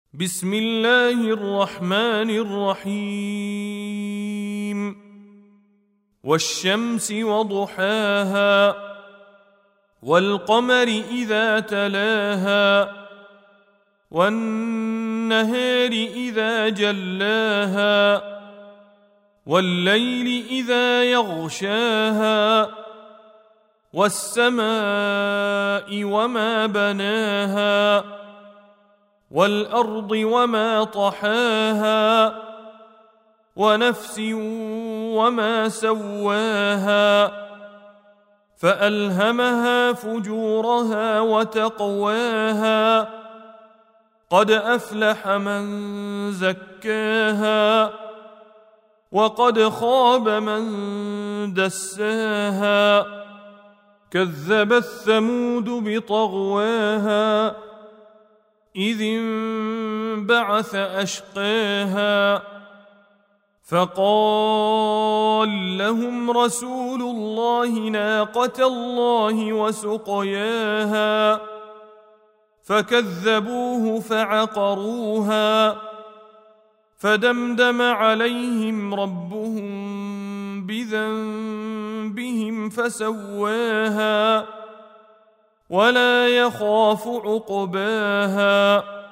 بسم الله الرحمن الرحيم والشمس وضحاها والقمر إذا تلاها والنهار إذا جلاها والليل إذا يغشاها والسماء وما بناها والأرض وما طحاها ونفس وما سواها فألهمها فجورها وتقواها قد أفلح من زكاها وقد خاب من دساها كذبت ثمود بطغواها إذ انبعث أشقاها فقال لهم رسول الله ناقة الله وسقياها فكذبوه فعقروها فدمدم عليهم ربهم بذنبهم فسواها ولا يخاف عقباها